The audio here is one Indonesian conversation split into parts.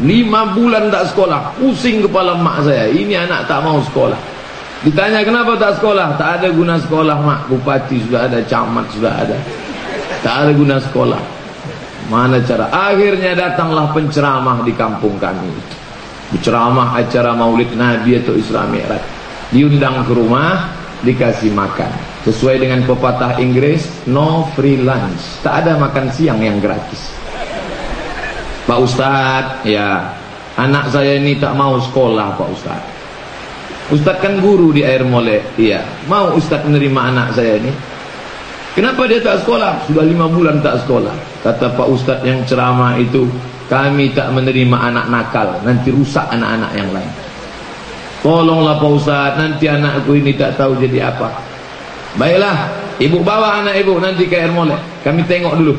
5 bulan tak sekolah. Pusing kepala mak saya. Ini anak tak mau sekolah. Ditanya kenapa tak sekolah? Tak ada guna sekolah mak. Bupati sudah ada, camat sudah ada. Tak ada guna sekolah. Mana cara? Akhirnya datanglah penceramah di kampung kami. Berceramah acara Maulid Nabi atau Isra Mi'raj. Diundang ke rumah, dikasih makan. Sesuai dengan pepatah Inggris, no free lunch. Tak ada makan siang yang gratis. Pak Ustadz, ya, anak saya ini tak mau sekolah Pak Ustadz. Ustadz kan guru di Air Molek. Iya, mau Ustadz menerima anak saya ini? Kenapa dia tak sekolah? Sudah 5 bulan tak sekolah. Kata Pak Ustadz yang ceramah itu, kami tak menerima anak nakal, nanti rusak anak-anak yang lain. Tolonglah Pak Ustadz, nanti anakku ini tak tahu jadi apa. Baiklah, ibu bawa anak ibu nanti ke Air Molek. Kami tengok dulu.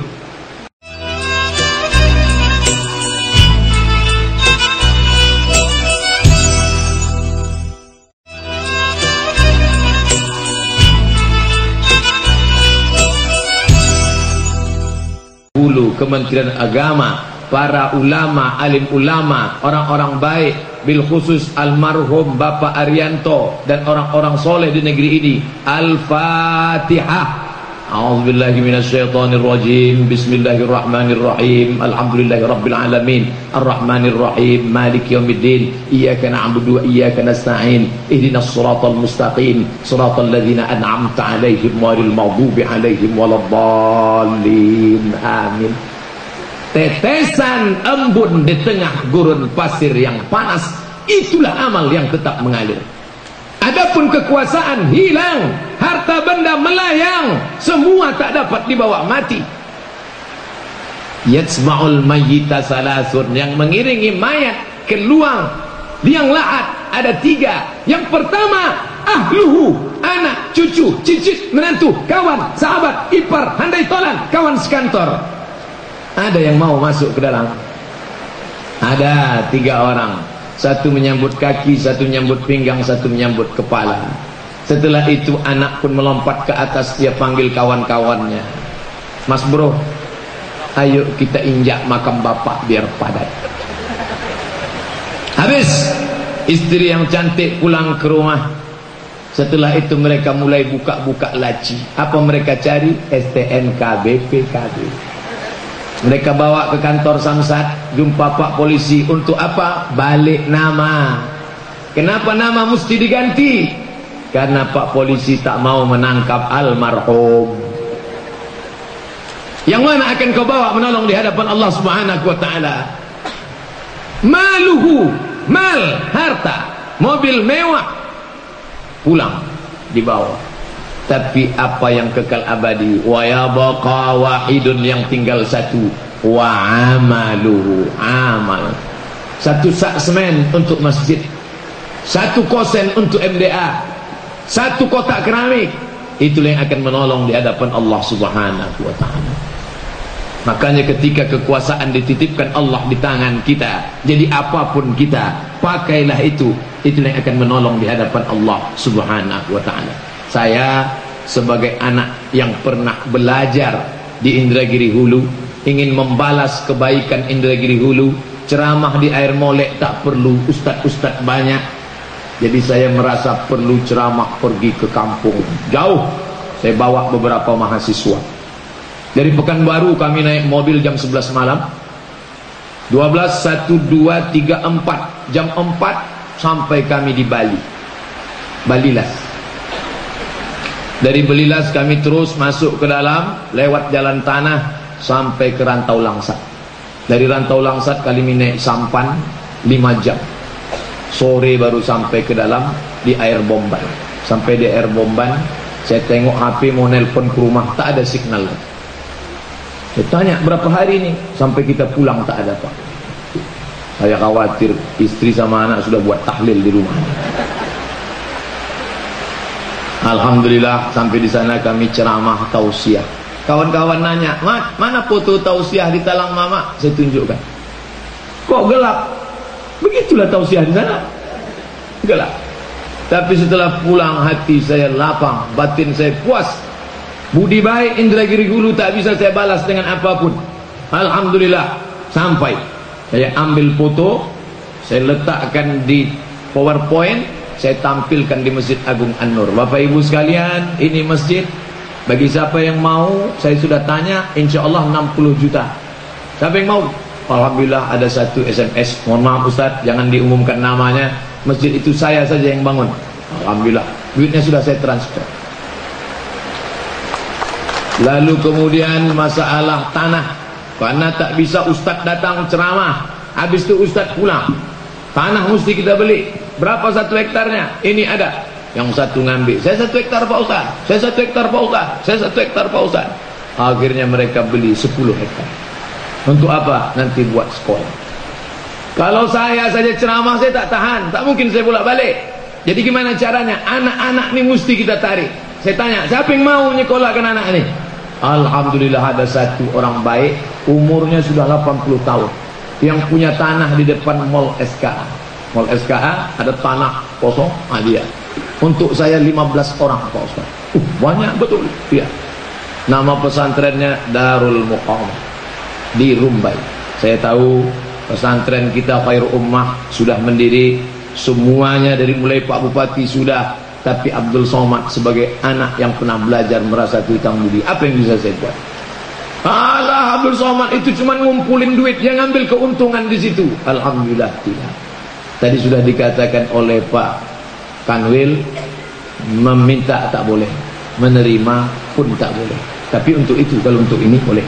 Kementerian Agama, para ulama, alim ulama, orang-orang baik, bil khusus almarhum Bapak Arianto dan orang-orang soleh di negeri ini. Al-Fatihah. A'udzubillahi minasyaitonirrajim. Bismillahirrahmanirrahim. Alhamdulillahirabbil alamin. Arrahmanirrahim. Maliki yaumiddin. Iyyaka na'budu wa iyyaka nasta'in. Ihdinas shiratal mustaqim. Shiratal ladzina an'amta 'alaihim ghairil maghdubi 'alaihim waladdallin. Amin. Tetesan embun di tengah gurun pasir yang panas, itulah amal yang tetap mengalir. Adapun kekuasaan hilang, harta benda melayang, semua tak dapat dibawa mati. Yatsma'ul mayyita salasun, yang mengiringi mayat ke luang liang lahat ada 3. Yang pertama, ahluhu, anak, cucu, cicit, menantu, kawan, sahabat, ipar, handai tolan, kawan sekantor. Ada yang mau masuk ke dalam? Ada 3 orang. Satu menyambut kaki, satu menyambut pinggang, satu menyambut kepala. Setelah itu anak pun melompat ke atas, dia panggil kawan-kawannya. Mas bro, ayo kita injak makam bapak biar padat. Habis, istri yang cantik pulang ke rumah. Setelah itu mereka mulai buka-buka laci. Apa mereka cari? STNK, BPKB. Mereka bawa ke kantor Samsat, jumpa Pak Polisi. Untuk apa? Balik nama. Kenapa nama mesti diganti? Karena Pak Polisi tak mau menangkap almarhum. Yang mana akan kau bawa menolong di hadapan Allah Subhanahu wa ta'ala? Maluhu, mal, harta, mobil mewah, pulang dibawa. Tapi apa yang kekal abadi? Wa yabqa wahidun, yang tinggal satu. Wa amaluhu, amal. 1 sak semen untuk masjid, 1 kosen untuk MDA, 1 kotak keramik. Itulah yang akan menolong di hadapan Allah Subhanahu wa ta'ala. Makanya ketika kekuasaan dititipkan Allah di tangan kita, jadi apapun kita, pakailah itu. Itulah yang akan menolong di hadapan Allah Subhanahu wa ta'ala. Saya sebagai anak yang pernah belajar di Indragiri Hulu, ingin membalas kebaikan Indragiri Hulu. Ceramah di Air Molek tak perlu, ustadz-ustadz banyak. Jadi saya merasa perlu ceramah pergi ke kampung jauh. Saya bawa beberapa mahasiswa. Dari Pekanbaru kami naik mobil jam 11 malam. 12, 1, 2, 3, 4. Jam 4 sampai kami di Bali. Balilas. Dari Belilas kami terus masuk ke dalam, lewat jalan tanah sampai ke Rantau Langsat. Dari Rantau Langsat kami naik sampan 5 jam. Sore baru sampai ke dalam di Air Bomban. Sampai di Air Bomban, saya tengok HP mau nelpon ke rumah, tak ada signal. Saya tanya berapa hari ini? Sampai kita pulang tak ada Pak. Saya khawatir istri sama anak sudah buat tahlil di rumah. Alhamdulillah sampai di sana kami ceramah tausiah. Kawan-kawan nanya, "Mat, mana foto tausiah di talang mama?" Saya tunjukkan. Kok gelap? Begitulah tausiah di sana. Gelap. Tapi setelah pulang hati saya lapang, batin saya puas. Budi baik Indragiri Hulu tak bisa saya balas dengan apapun. Alhamdulillah sampai. Saya ambil foto, saya letakkan di PowerPoint, saya tampilkan di Masjid Agung An-Nur. Bapak Ibu sekalian, ini masjid. Bagi siapa yang mau, saya sudah tanya, insya Allah 60 juta. Siapa yang mau? Alhamdulillah ada satu SMS. Mohon maaf Ustaz, jangan diumumkan namanya. Masjid itu saya saja yang bangun. Alhamdulillah, duitnya sudah saya transfer. Lalu kemudian masalah tanah. Karena tak bisa Ustaz datang ceramah, habis itu Ustaz pulang. Tanah mesti kita beli. Berapa 1 hektarnya? Ini ada. Yang satu ngambil, saya 1 hektar Pak Ustaz, saya 1 hektar Pak Ustaz, saya 1 hektar Pak Ustaz. Akhirnya mereka beli 10 hektar. Untuk apa? Nanti buat sekolah. Kalau saya saja ceramah, saya tak tahan, tak mungkin saya bolak balik. Jadi gimana caranya? Anak-anak ini mesti kita tarik. Saya tanya, siapa yang mau nyekolahkan anak ini? Alhamdulillah ada satu orang baik, umurnya sudah 80 tahun, yang punya tanah di depan Mall SKA. Mall SKA ada tanah kosong, dia. Untuk saya 15 orang Pak Ustaz. Banyak betul. Iya. Nama pesantrennya Darul Muqamah di Rumbai. Saya tahu pesantren kita Khairul Ummah sudah mendiri, semuanya dari mulai Pak Bupati sudah. Tapi Abdul Somad sebagai anak yang pernah belajar merasa hutang budi, apa yang bisa saya buat? Alah, Abdul Somad itu cuma ngumpulin duit, yang ngambil keuntungan di situ. Alhamdulillah tidak. Tadi sudah dikatakan oleh Pak Kanwil, meminta tak boleh, menerima pun tak boleh. Tapi untuk itu, kalau untuk ini boleh.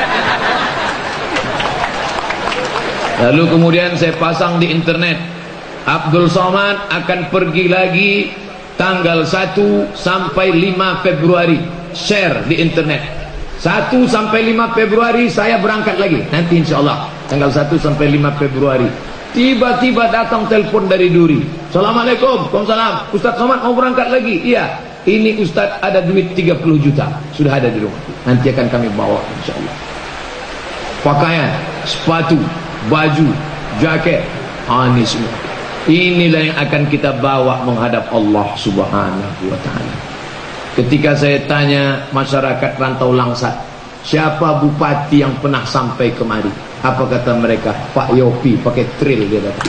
Lalu kemudian saya pasang di internet, Abdul Somad akan pergi lagi tanggal 1 sampai 5 Februari. Share di internet. 1 sampai 5 Februari saya berangkat lagi. Nanti insya Allah tanggal 1 sampai 5 Februari. Tiba-tiba datang telepon dari Duri. Assalamualaikum. Waalaikumsalam. Ustaz Somad mau berangkat lagi? Iya. Ini Ustaz ada duit 30 juta. Sudah ada di rumah. Nanti akan kami bawa insya Allah. Pakaian, sepatu, baju, jaket, ini semua. Inilah yang akan kita bawa menghadap Allah Subhanahu wa ta'ala. Ketika saya tanya masyarakat Rantau Langsat, siapa bupati yang pernah sampai kemari? Apa kata mereka? Pak Yopi pakai trail, dia kata.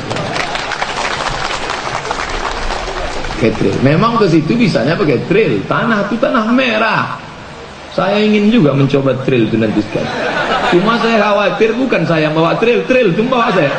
Pakai trail. Memang ke situ bisanya pakai trail. Tanah itu tanah merah. Saya ingin juga mencoba trail itu nanti sekali. Cuma saya khawatir bukan saya bawa trail itu bawa saya.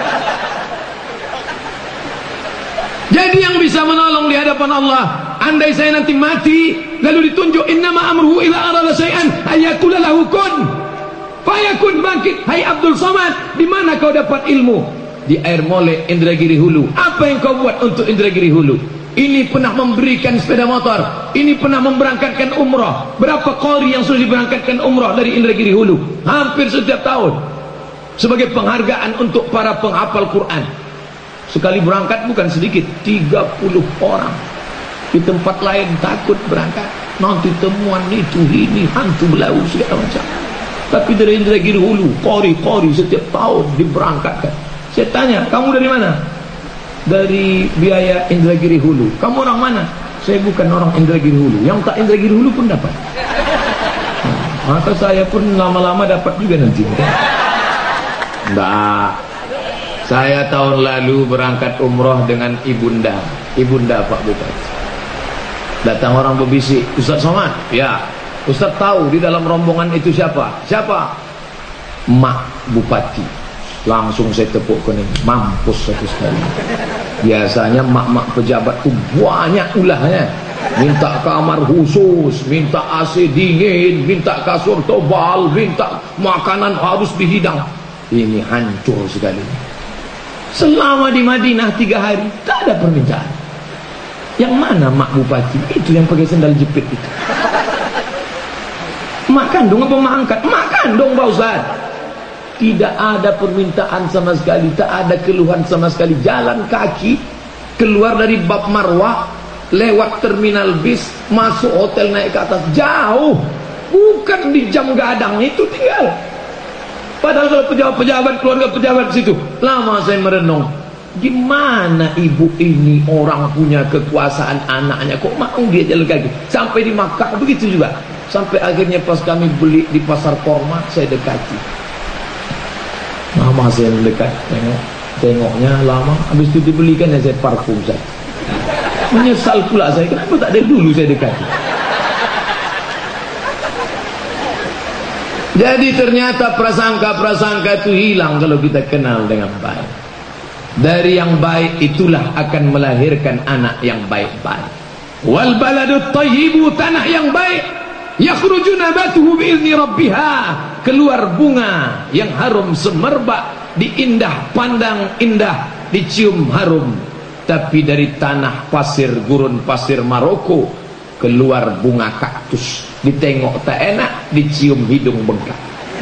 Jadi yang bisa menolong di hadapan Allah, andai saya nanti mati lalu ditunjuk innama amruhu ila arada syai'an ayyakula lahu kun fayakun, bangkit. Hai Abdul Somad, di mana kau dapat ilmu? Di Air Mole Indragiri Hulu. Apa yang kau buat untuk Indragiri Hulu? Ini pernah memberikan sepeda motor, ini pernah memberangkatkan umrah. Berapa qari yang sudah diberangkatkan umrah dari Indragiri Hulu? Hampir setiap tahun. Sebagai penghargaan untuk para penghafal Quran. Sekali berangkat bukan sedikit, 30 orang. Di tempat lain takut berangkat, nanti temuan itu, ini, hantu belau, segala macam. Tapi dari Indragiri Hulu, qari setiap tahun diberangkatkan. Saya tanya, kamu dari mana? Dari biaya Indragiri Hulu. Kamu orang mana? Saya bukan orang Indragiri Hulu. Yang tak Indragiri Hulu pun dapat. Maka saya pun lama-lama dapat juga nanti. Enggak. Saya tahun lalu berangkat umroh dengan ibunda Pak Bupati. Datang orang berbisik, Ustaz Somad. Ya, Ustaz tahu di dalam rombongan itu siapa? Siapa? Mak Bupati. Langsung saya tepuk kening, mampus satu sekali. Biasanya mak-mak pejabat itu banyak ulahnya. Minta kamar khusus, minta AC dingin, minta kasur tebal, minta makanan harus dihidang. Ini hancur sekali. Selama di Madinah 3 hari tak ada permintaan. Yang mana mak bupati? Itu yang pakai sendal jepit itu. Mak kandung apa mak angkat? Mak kandung Pak Ustaz. Tidak ada permintaan sama sekali, tak ada keluhan sama sekali. Jalan kaki keluar dari Bab Marwah, lewat terminal bis, masuk hotel, naik ke atas, jauh. Bukan di jam gadang itu tinggal. Padahal kalau pejabat-pejabat, keluarga pejabat di situ, lama saya merenung. Gimana ibu ini orang punya kekuasaan anaknya, kok mau dia jalan kaki sampai di Makkah? Begitu juga. Sampai akhirnya pas kami beli di pasar Korma, saya dekati. Lama saya mendekat, tengoknya lama. Habis itu dibelikan saya parfum saya. Menyesal pula saya, kenapa tak ada dulu saya dekat. Jadi ternyata prasangka-prasangka itu hilang kalau kita kenal dengan baik. Dari yang baik itulah akan melahirkan anak yang baik-baik. Wal baladut thayyibu, tanah yang baik, yakhruju nabatuhu bi'izni rabbiha, keluar bunga yang harum semerbak, diindah pandang indah, dicium harum. Tapi dari tanah pasir, gurun pasir Maroko, keluar bunga kaktus, ditengok tak enak, dicium hidung bengkak.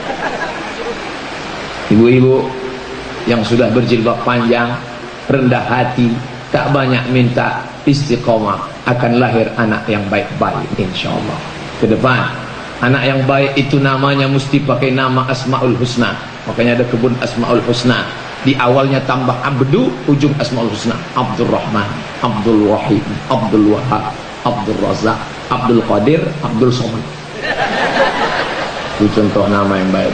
Ibu-ibu yang sudah berjilbab panjang, rendah hati, tak banyak minta, istiqomah, akan lahir anak yang baik-baik insyaallah. Ke depan, anak yang baik itu namanya mesti pakai nama Asmaul Husna. Makanya ada kebun Asmaul Husna. Di awalnya tambah Abdu, ujung Asmaul Husna. Abdul Rahman, Abdul Wahid, Abdul Wahab, Abdul Razak, Abdul Qadir, Abdul Somad. Itu contoh nama yang baik.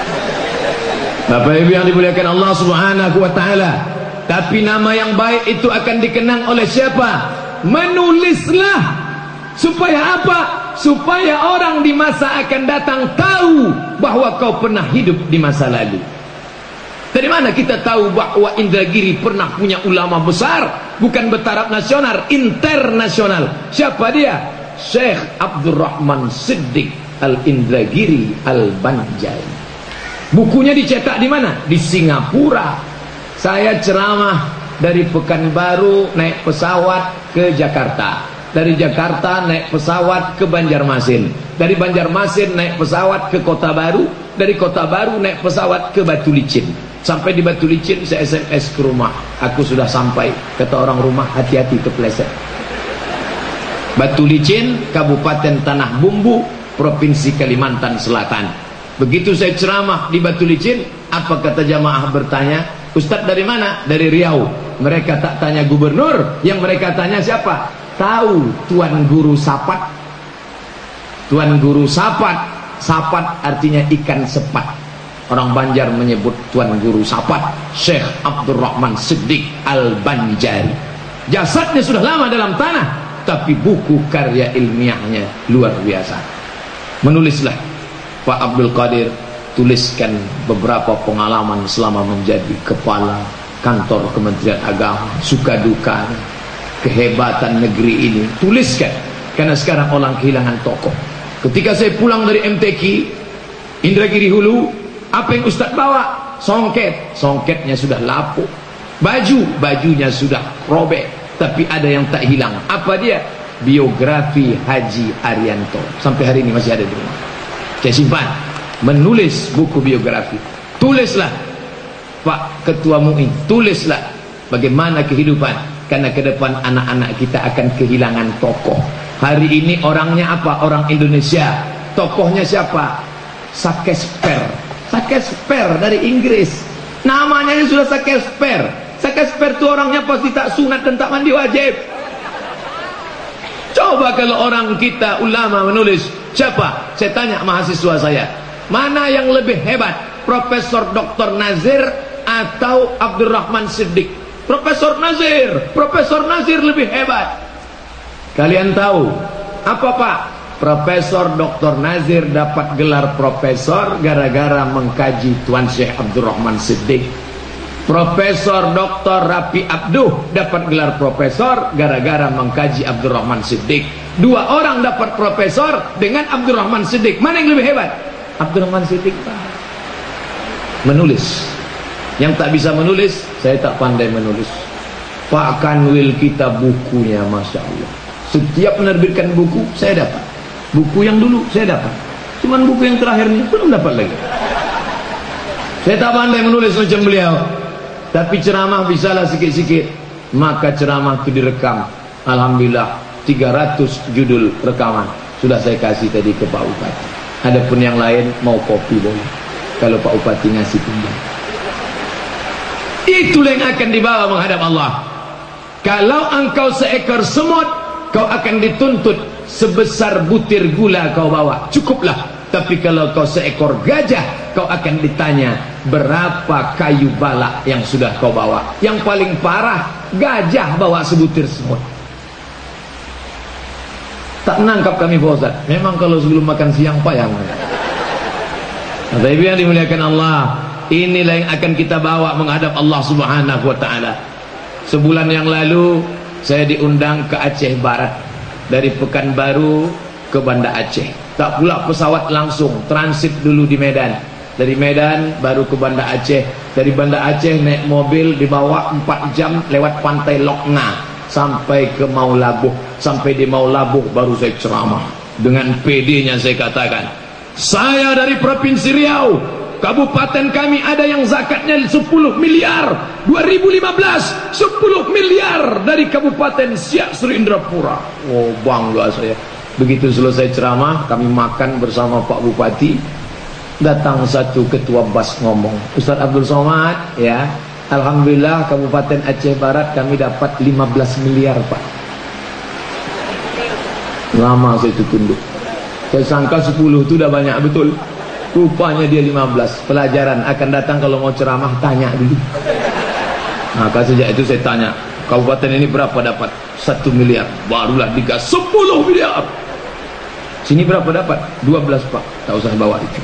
Bapak Ibu yang dimuliakan Allah Subhanahu wa taala. Tapi nama yang baik itu akan dikenang oleh siapa? Menulislah. Supaya apa? Supaya orang di masa akan datang tahu bahwa kau pernah hidup di masa lalu. Dari mana kita tahu bahwa Indragiri pernah punya ulama besar? Bukan bertaraf nasional, internasional. Siapa dia? Syekh Abdurrahman Siddiq Al-Indragiri Al-Banjari. Bukunya dicetak di mana? Di Singapura. Saya ceramah dari Pekanbaru naik pesawat ke Jakarta. Dari Jakarta naik pesawat ke Banjarmasin. Dari Banjarmasin naik pesawat ke Kota Baru. Dari Kota Baru naik pesawat ke Batu Licin. Sampai di Batu Licin saya SMS ke rumah. Aku sudah sampai. Kata orang rumah, hati-hati kepleset. Batu Licin, Kabupaten Tanah Bumbu, Provinsi Kalimantan Selatan. Begitu saya ceramah di Batu Licin, apa kata jamaah bertanya? Ustaz dari mana? Dari Riau. Mereka tak tanya gubernur, yang mereka tanya siapa? Tahu Tuan Guru Sapat? Tuan Guru Sapat. Sapat artinya ikan sepat. Orang Banjar menyebut Tuan Guru Sapat, Syekh Abdurrahman Siddiq Al-Banjari. Jasadnya sudah lama dalam tanah, tapi buku karya ilmiahnya luar biasa. Menulislah Pak Abdul Qadir, tuliskan beberapa pengalaman selama menjadi kepala kantor Kementerian Agama, suka duka, kehebatan negeri ini. Tuliskan, karena sekarang orang kehilangan tokoh. Ketika saya pulang dari MTQ Indragiri Hulu, apa yang Ustaz bawa? Songket. Songketnya sudah lapuk. Bajunya sudah robek. Tapi ada yang tak hilang. Apa dia? Biografi Haji Arianto. Sampai hari ini masih ada di rumah. Saya simpan. Menulis buku biografi. Tulislah Pak Ketua MUI. Tulislah bagaimana kehidupan. Karena ke depan anak-anak kita akan kehilangan tokoh. Hari ini orangnya apa? Orang Indonesia. Tokohnya siapa? Sakesper. Sakesper dari Inggris. Namanya sudah Sakesper. Sakesper itu orangnya pasti tak sunat dan tak mandi wajib. Coba kalau orang kita ulama menulis, siapa? Saya tanya mahasiswa saya, mana yang lebih hebat? Profesor Dr. Nazir atau Abdurrahman Siddiq? Profesor Nazir. Profesor Nazir lebih hebat. Kalian tahu apa Pak? Profesor Dr. Nazir dapat gelar profesor gara-gara mengkaji Tuan Syekh Abdurrahman Siddiq. Profesor Dr. Rapi Abduh dapat gelar profesor gara-gara mengkaji Abdurrahman Siddiq. Dua orang dapat profesor dengan Abdurrahman Siddiq. Mana yang lebih hebat? Abdurrahman Siddiq Pak. Menulis. Yang tak bisa menulis, saya tak pandai menulis. Pak Kanwil kita bukunya Masya Allah. Setiap menerbitkan buku saya dapat. Buku yang dulu saya dapat, cuman buku yang terakhir ini belum dapat lagi. Saya tak pandai menulis macam beliau, tapi ceramah bisalah sikit-sikit. Maka ceramah itu direkam. Alhamdulillah 300 judul rekaman sudah saya kasih tadi ke Pak Upati. Adapun yang lain mau kopi boleh, kalau Pak Upati ngasih pinjam. Itulah yang akan dibawa menghadap Allah. Kalau engkau seekor semut, kau akan dituntut sebesar butir gula kau bawa. Cukuplah. Tapi kalau kau seekor gajah, kau akan ditanya, berapa kayu balak yang sudah kau bawa? Yang paling parah, gajah bawa sebutir semut. Tak nangkap kami Pak Ustaz. Memang kalau sebelum makan siang payah. Tapi yang dimuliakan Allah, inilah yang akan kita bawa menghadap Allah Subhanahu wa taala. Sebulan yang lalu saya diundang ke Aceh Barat, dari Pekanbaru ke Banda Aceh. Tak pula pesawat langsung, transit dulu di Medan. Dari Medan baru ke Banda Aceh. Dari Banda Aceh naik mobil dibawa 4 jam lewat pantai Lokna sampai ke Maulabuh. Sampai di Maulabuh baru saya ceramah. Dengan PD-nya saya katakan, saya dari Provinsi Riau, kabupaten kami ada yang zakatnya 10 miliar 2015, 10 miliar dari Kabupaten Siak Sri Indrapura. Oh, bangga saya. Begitu selesai ceramah, kami makan bersama Pak Bupati. Datang satu ketua BAS ngomong, Ustaz Abdul Somad, ya, alhamdulillah Kabupaten Aceh Barat kami dapat 15 miliar Pak. Lama saya itu tunduk. Saya sangka 10 itu udah banyak betul. Rupanya dia 15. Pelajaran akan datang kalau mau ceramah, tanya dulu. Maka sejak itu saya tanya, kabupaten ini berapa dapat? 1 miliar. Barulah digas 10 miliar. Sini berapa dapat? 12 Pak. Tak usah bawa itu.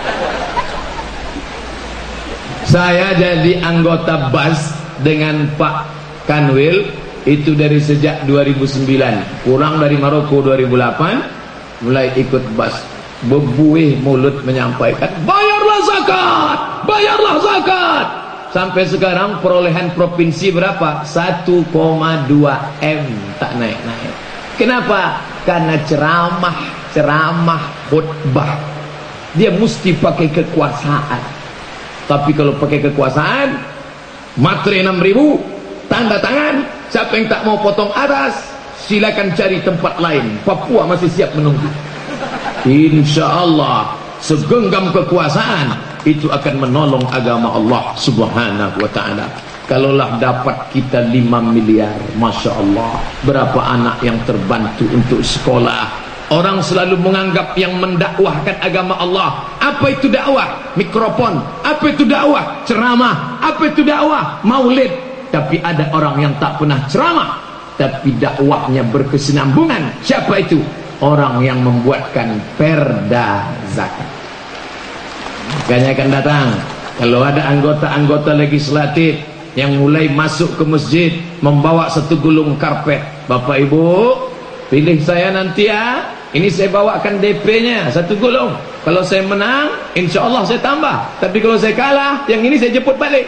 Saya jadi anggota BAS dengan Pak Kanwil itu dari sejak 2009. Pulang dari Maroko 2008, mulai ikut BAS. Bebuih mulut menyampaikan, bayarlah zakat, bayarlah zakat. Sampai sekarang perolehan provinsi berapa? 1,2 M, tak naik-naik. Kenapa? Karena ceramah khutbah. Dia mesti pakai kekuasaan. Tapi kalau pakai kekuasaan, matre 6.000, tanda tangan. Siapa yang tak mau potong atas, silakan cari tempat lain. Papua masih siap menunggu. Insya Allah segenggam kekuasaan itu akan menolong agama Allah Subhanahu wa ta'ala. Kalaulah dapat kita 5 miliar, Masya Allah, berapa anak yang terbantu untuk sekolah. Orang selalu menganggap yang mendakwahkan agama Allah, apa itu dakwah? Mikrofon. Apa itu dakwah? Ceramah. Apa itu dakwah? Maulid. Tapi ada orang yang tak pernah ceramah, tapi dakwahnya berkesinambungan. Siapa itu? Orang yang membuatkan perda zakat. Makanya akan datang, kalau ada anggota-anggota legislatif yang mulai masuk ke masjid membawa 1 gulung karpet, Bapak Ibu pilih saya nanti ya, ini saya bawakan DP-nya 1 gulung. Kalau saya menang, insya Allah saya tambah. Tapi kalau saya kalah, yang ini saya jemput balik.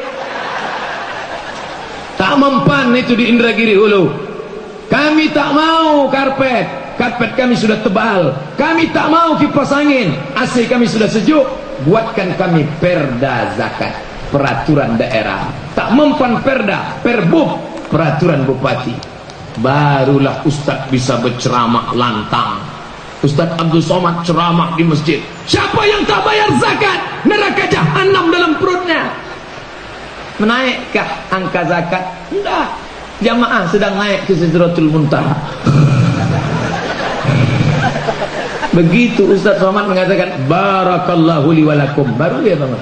Tak mempan itu di Indragiri Hulu. Kami tak mau karpet. Karpet kami sudah tebal. Kami tak mau kipas angin. AC kami sudah sejuk. Buatkan kami perda zakat, peraturan daerah. Tak mempan perda, perbub, peraturan bupati. Barulah Ustadz bisa berceramah lantang. Ustadz Abdul Somad ceramah di masjid. Siapa yang tak bayar zakat, neraka jahanam dalam perutnya. Menaikkah angka zakat? Tidak. Jamaah sedang naik ke Sidratul Muntaha. Begitu Ustaz Somad mengatakan barakallahu li walakum, baru dia bangun.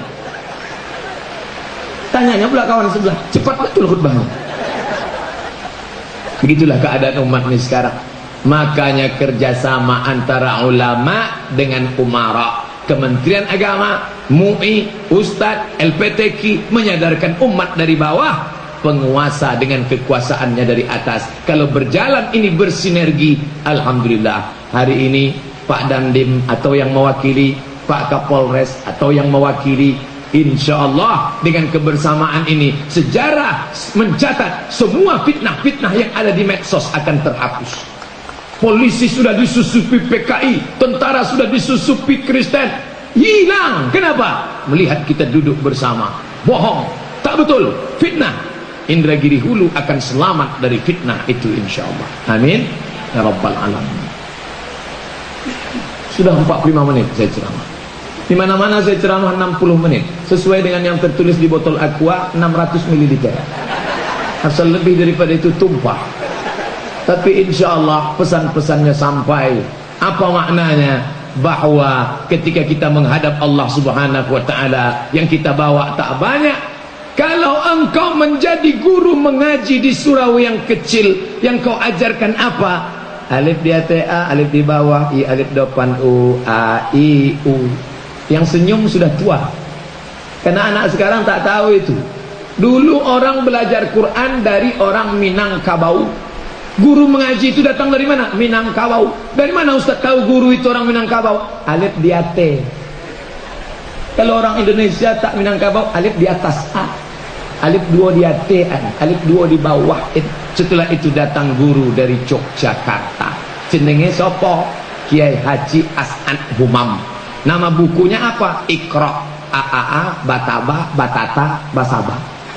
Tanyanya pula kawan sebelah, cepat betul khutbahnya. Begitulah keadaan umat ini sekarang. Makanya kerjasama antara ulama dengan umara, Kementerian Agama, MUI, Ustadz, LPTQ menyadarkan umat dari bawah, penguasa dengan kekuasaannya dari atas. Kalau berjalan ini bersinergi, alhamdulillah. Hari ini Pak Dandim atau yang mewakili, Pak Kapolres atau yang mewakili, insya Allah dengan kebersamaan ini sejarah mencatat semua fitnah-fitnah yang ada di medsos akan terhapus. Polisi sudah disusupi PKI, tentara sudah disusupi Kristen, hilang. Kenapa? Melihat kita duduk bersama. Bohong, tak betul, fitnah. Indragiri Hulu akan selamat dari fitnah itu insya Allah. Amin ya rabbal alamin. Sudah 45 menit saya ceramah. Di mana-mana saya ceramah 60 menit sesuai dengan yang tertulis di botol aqua 600 ml. Asal lebih daripada itu tumpah. Tapi insya Allah pesan-pesannya sampai. Apa maknanya? bahwa ketika kita menghadap Allah Subhanahu wa taala, yang kita bawa tak banyak. Kalau engkau menjadi guru mengaji di surau yang kecil, yang kau ajarkan apa? Alif di atas A, alif di bawah I, alif depan U, A, I, U. Yang senyum sudah tua, karena anak sekarang tak tahu itu. Dulu orang belajar Quran dari orang Minangkabau. Guru mengaji itu datang dari mana? Minangkabau. Dari mana Ustaz tahu guru itu orang Minangkabau? Alif di atas. Kalau orang Indonesia tak Minangkabau, alif di atas A, alif dua di atas, alif dua di bawah. Setelah itu datang guru dari Yogyakarta. Jenenge sopo? Kiai Haji As'ad Humam. Nama bukunya apa? Iqra, AAA, Bataba, Batata, Basaba.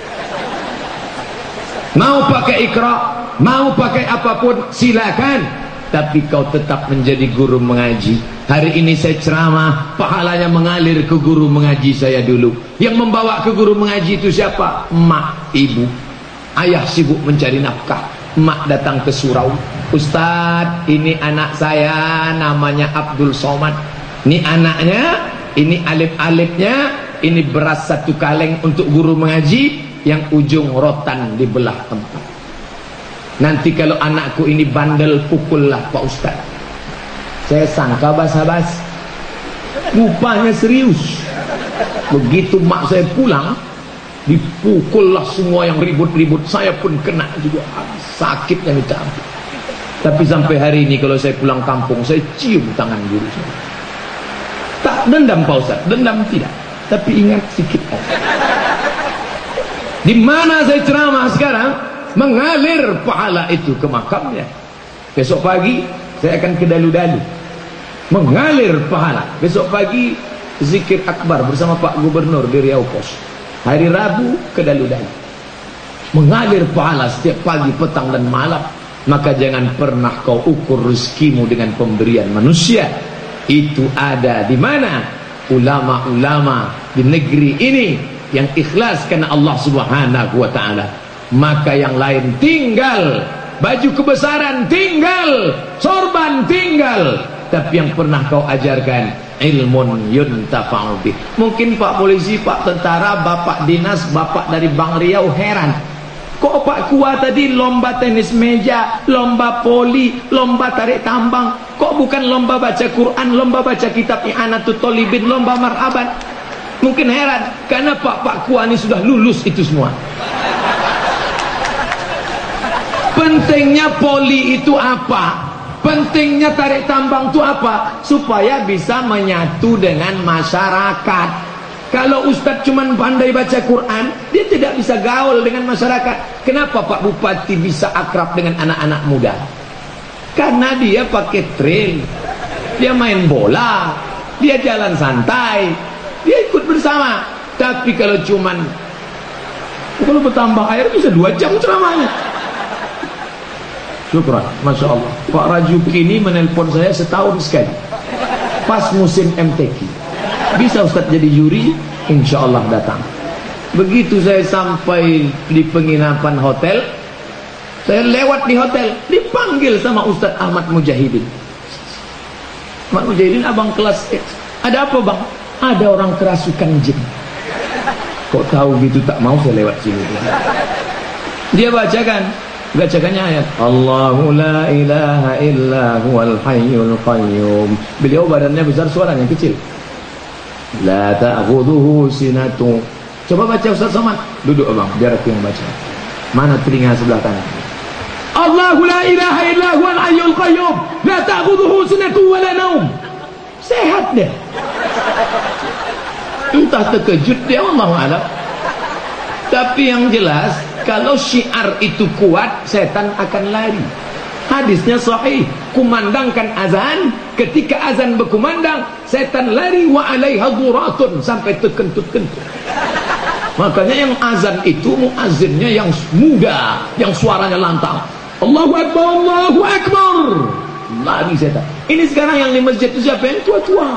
Mau pakai Iqra, mau pakai apapun silakan, tapi kau tetap menjadi guru mengaji. Hari ini saya ceramah, pahalanya mengalir ke guru mengaji saya dulu. Yang membawa ke guru mengaji itu siapa? Emak, ibu. Ayah sibuk mencari nafkah, emak datang ke surau. Ustadz, ini anak saya namanya Abdul Somad. Ini anaknya, ini alif-alifnya, ini beras 1 kaleng untuk guru mengaji, yang ujung rotan dibelah 4. Nanti kalau anakku ini bandel, pukullah Pak Ustaz. Saya sangka basa-basi, rupanya serius. Begitu mak saya pulang, dipukullah semua yang ribut-ribut. Saya pun kena juga, sakitnya minta ampun. Tapi sampai hari ini kalau saya pulang kampung, saya cium tangan guru saya. Tak dendam Pak Ustaz, dendam tidak, tapi ingat sikit aja. Di mana saya ceramah sekarang, mengalir pahala itu ke makamnya. Besok pagi saya akan ke dalu-dalu, mengalir pahala. Besok pagi zikir akbar bersama Pak Gubernur di Riau Pos. Hari Rabu ke dalu-dalu, mengalir pahala setiap pagi, petang dan malam. Maka jangan pernah kau ukur rezekimu dengan pemberian manusia. Itu ada di mana? Ulama-ulama di negeri ini yang ikhlas karena Allah Subhanahu wa taala. Maka yang lain tinggal, baju kebesaran tinggal, sorban tinggal, tapi yang pernah kau ajarkan ilmun yuntafa'u bih. Mungkin Pak polisi, Pak tentara, Bapak dinas, Bapak dari Bank Riau heran, kok Pak Kua tadi lomba tenis meja, lomba poli, lomba tarik tambang, kok bukan lomba baca Quran, lomba baca kitab I'anatul Thalibin, lomba marhaban? Mungkin heran, karena Pak Kua ini sudah lulus itu semua. Pentingnya poli itu apa? Pentingnya tarik tambang itu apa? Supaya bisa menyatu dengan masyarakat. Kalau Ustadz cuma pandai baca Quran, dia tidak bisa gaul dengan masyarakat. Kenapa Pak Bupati bisa akrab dengan anak-anak muda? Karena dia pakai trail, dia main bola, dia jalan santai, dia ikut bersama. Tapi kalau cuman, kalau bertambah air bisa 2 jam ceramahnya. Syukran, Masya Allah. Pak Rajuki ini menelpon saya setahun sekali, pas musim MTQ. Bisa Ustadz jadi juri? Insya Allah datang. Begitu saya sampai di penginapan hotel, saya lewat di hotel, dipanggil sama Ustadz Ahmad Mujahidin. Ahmad Mujahidin abang kelas X. Ada apa bang? Ada orang kerasukan jin. Kok tahu gitu? Tak mau saya lewat sini. Dia bacakannya ayat Allahu la ilaha illa huwal hayyul qayyum. Beliau badannya besar, suaranya kecil. La ta'khudhuhu sinatu. Coba baca Ustaz Somad. Duduk abang, biar aku yang baca. Mana telinga sebelah kanan? Allahu la ilaha illa huwal hayyul qayyum. La ta'khudhuhu sinatu wa la naum. Sehat dia. Entah terkejut dia, wallahu a'lam. Tapi yang jelas, kalau syiar itu kuat, setan akan lari. Hadisnya sahih, kumandangkan azan, ketika azan berkumandang, setan lari wa alaiha dhuratun, sampai terkentut-kentut. Makanya yang azan itu muazzinnya yang muda, yang suaranya lantang. Allahu Akbar, Allahu Akbar. Lari setan. Ini sekarang yang di masjid itu siapa? Yang tua-tua.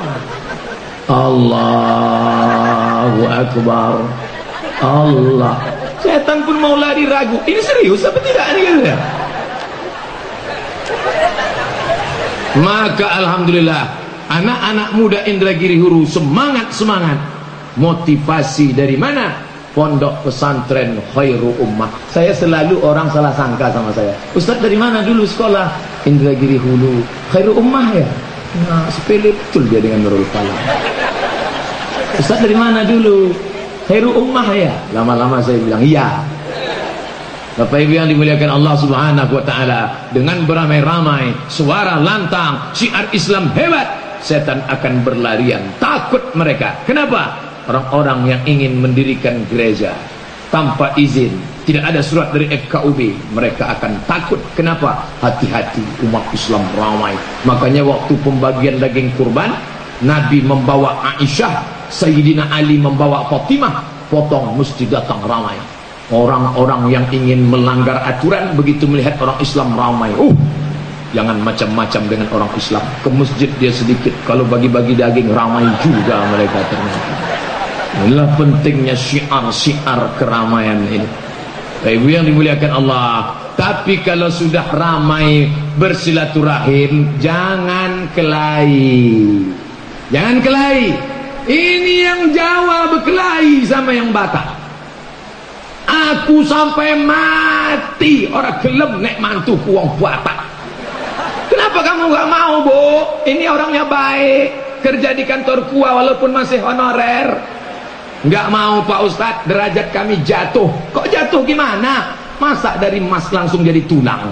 Allahu Akbar. Allah. Setan pun mau lari ragu. Ini serius apa tidak ini kan? Maka alhamdulillah anak-anak muda Indragiri Hulu semangat. Motivasi dari mana? Pondok pesantren Khairu Ummah. Saya selalu orang salah sangka sama saya. Ustaz dari mana dulu sekolah? Indragiri Hulu. Khairu Ummah ya? Nah, sepele betul dia dengan Nurul Falah. Ustaz dari mana dulu? Khairu Ummah ya? Lama-lama saya bilang iya. Bapak Ibu yang dimuliakan Allah Subhanahu wa taala, dengan beramai-ramai, suara lantang, syiar Islam hebat, setan akan berlarian, takut mereka. Kenapa? Orang-orang yang ingin mendirikan gereja tanpa izin, tidak ada surat dari FKUB, mereka akan takut. Kenapa? Hati-hati, umat Islam ramai. Makanya waktu pembagian daging kurban, Nabi membawa Aisyah, Sayyidina Ali membawa Fatimah, potong mesti datang ramai. Orang-orang yang ingin melanggar aturan begitu melihat orang Islam ramai, jangan macam-macam dengan orang Islam. Ke masjid dia sedikit, kalau bagi-bagi daging ramai juga mereka ternyata. Inilah pentingnya syiar keramaian ini. Ibu yang dimuliakan Allah. Tapi kalau sudah ramai bersilaturahim, jangan kelahi. Jangan kelahi. Ini yang Jawa berkelahi sama yang Batak. Aku sampai mati orang gelem nek mantuku wong Batak. Kenapa kamu gak mau, Bu? Ini orangnya baik, kerja di kantor gua walaupun masih honorer. Gak mau, Pak Ustadz, derajat kami jatuh. Kok jatuh gimana? Masa dari emas langsung jadi tulang?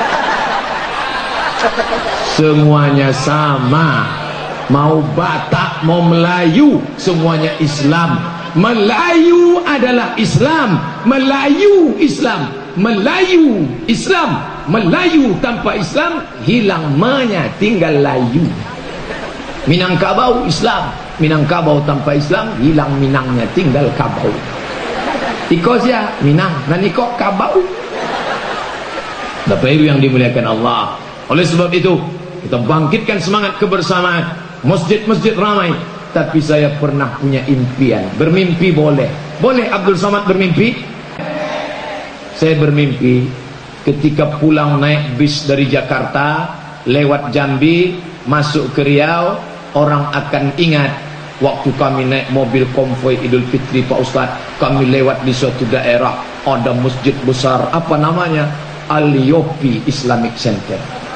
Semuanya sama. Mau Batak, mau Melayu, semuanya Islam. Melayu adalah Islam. Melayu Islam. Melayu Islam. Melayu tanpa Islam hilang manya, tinggal layu. Minangkabau Islam. Minangkabau tanpa Islam hilang minangnya, tinggal kabau. Ikosya minang, naniko kabau. Bapak Ibu yang dimuliakan Allah. Oleh sebab itu kita bangkitkan semangat kebersamaan. Masjid-masjid ramai. Tapi saya pernah punya impian. Bermimpi boleh. Boleh Abdul Somad bermimpi? Saya bermimpi ketika pulang naik bis dari Jakarta, lewat Jambi, masuk ke Riau, orang akan ingat waktu kami naik mobil konvoi Idul Fitri, Pak Ustadz, kami lewat di suatu daerah, ada masjid besar, apa namanya? Al-Yopi Islamic Center.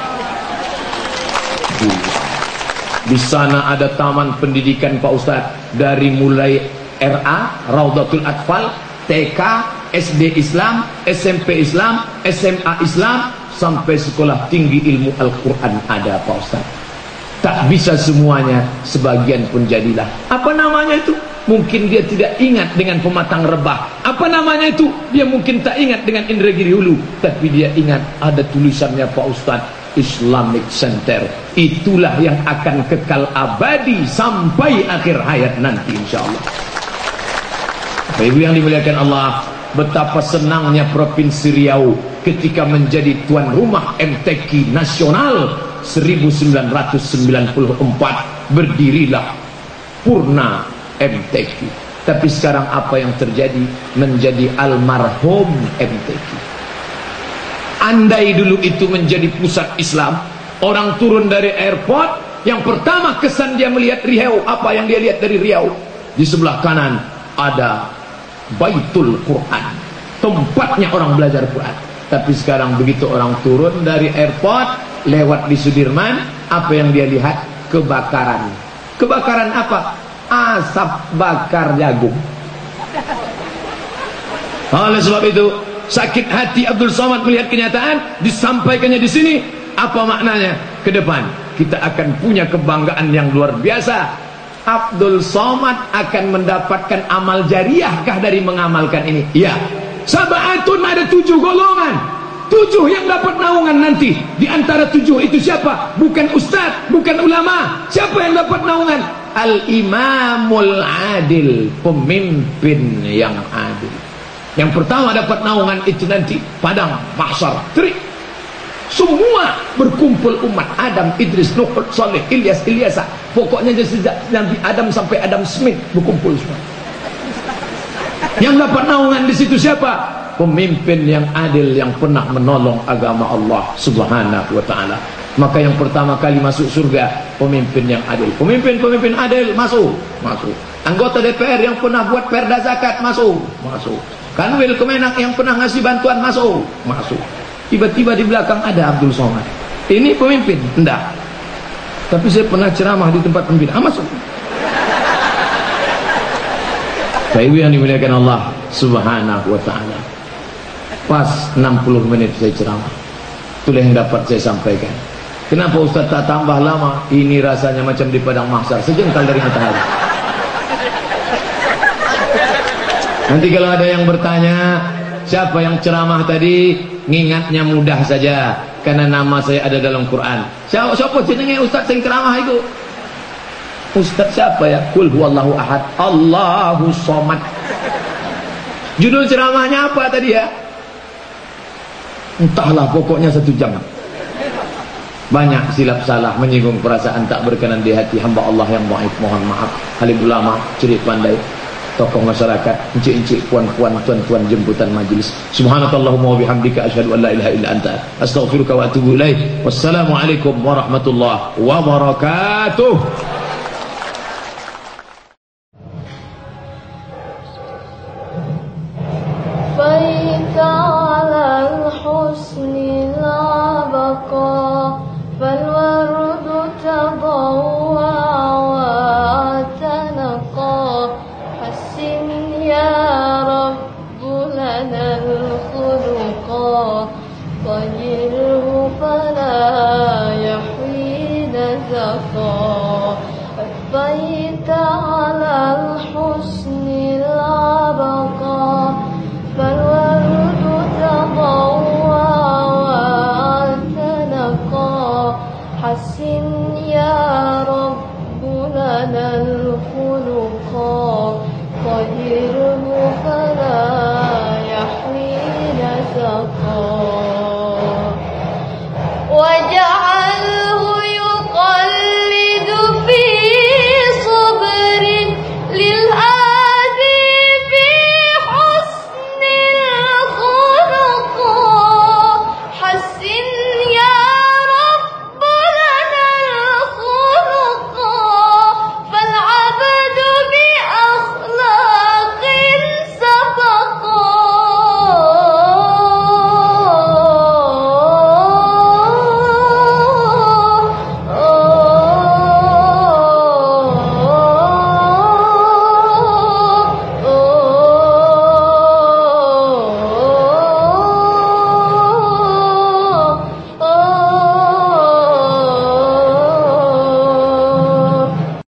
Di sana ada taman pendidikan, Pak Ustadz, dari mulai RA, Raudatul Atfal, TK, SD Islam, SMP Islam, SMA Islam, sampai sekolah tinggi ilmu Al-Quran ada, Pak Ustadz. Tak bisa semuanya, sebagian pun jadilah. Apa namanya itu? Mungkin dia tidak ingat dengan Pematang Rebah. Apa namanya itu? Dia mungkin tak ingat dengan Indragiri Hulu. Tapi dia ingat ada tulisannya, Pak Ustadz, Islamic Center. Itulah yang akan kekal abadi sampai akhir hayat nanti, insyaallah. Ibu yang dimuliakan Allah, betapa senangnya Provinsi Riau ketika menjadi tuan rumah MTQ nasional 1994. Berdirilah Purna MTQ. Tapi sekarang apa yang terjadi? Menjadi almarhum MTQ. Andai dulu itu menjadi pusat Islam, orang turun dari airport, yang pertama kesan dia melihat Riau, apa yang dia lihat dari Riau? Di sebelah kanan ada Baitul Quran, tempatnya orang belajar Quran. Tapi sekarang begitu orang turun dari airport, lewat di Sudirman, apa yang dia lihat? Kebakaran. Kebakaran apa? Asap bakar jagung. Oleh sebab itu, sakit hati Abdul Somad melihat kenyataan, disampaikannya di sini. Apa maknanya? Ke depan kita akan punya kebanggaan yang luar biasa. Abdul Somad akan mendapatkan amal jariahkah dari mengamalkan ini? Iya. Sab'atun, ada 7 golongan. 7 yang dapat naungan nanti. Di antara 7 itu siapa? Bukan ustaz, bukan ulama. Siapa yang dapat naungan? Al-Imamul Adil, pemimpin yang adil. Yang pertama dapat naungan itu nanti padang mahsyar. Semua berkumpul umat Adam, Idris, Nuh, Saleh, Ilyas, Ilyasa. Pokoknya sejak Nabi Adam sampai Adam Smith berkumpul semua. Yang dapat naungan di situ siapa? Pemimpin yang adil yang pernah menolong agama Allah Subhanahu wa taala. Maka yang pertama kali masuk surga pemimpin yang adil. Pemimpin adil masuk. Anggota DPR yang pernah buat perda zakat masuk. Kanwil Kemenak yang pernah ngasih bantuan masuk. Tiba-tiba di belakang ada Abdul Somad. Ini pemimpin? Enggak. Tapi saya pernah ceramah di tempat pemimpin. Masuk. Baik yang dimuliakan Allah Subhanahu wa ta'ala. Pas 60 menit saya ceramah. Itulah yang dapat saya sampaikan. Kenapa Ustaz tak tambah lama? Ini rasanya macam di padang mahsyar, sejengkal dari matahari. Nanti kalau ada yang bertanya siapa yang ceramah tadi, ngingatnya mudah saja, karena nama saya ada dalam Quran. Siapa jenenge Ustaz yang ceramah itu? Ustaz siapa ya? Qul huwallahu ahad, Allahu somad. Judul ceramahnya apa tadi ya? Entahlah, pokoknya 1 jam. Banyak silap salah, menyinggung perasaan tak berkenan di hati hamba Allah yang dhaif, mohon maaf. Alim ulama, cerik pandai, tokoh masyarakat, encik-encik, puan-puan, tuan-tuan jemputan majlis. Subhanakallahumma wa bihamdika asyhadu an la ilaha illa anta astaghfiruka wa atubu ilaik. Wassalamualaikum warahmatullahi wabarakatuh.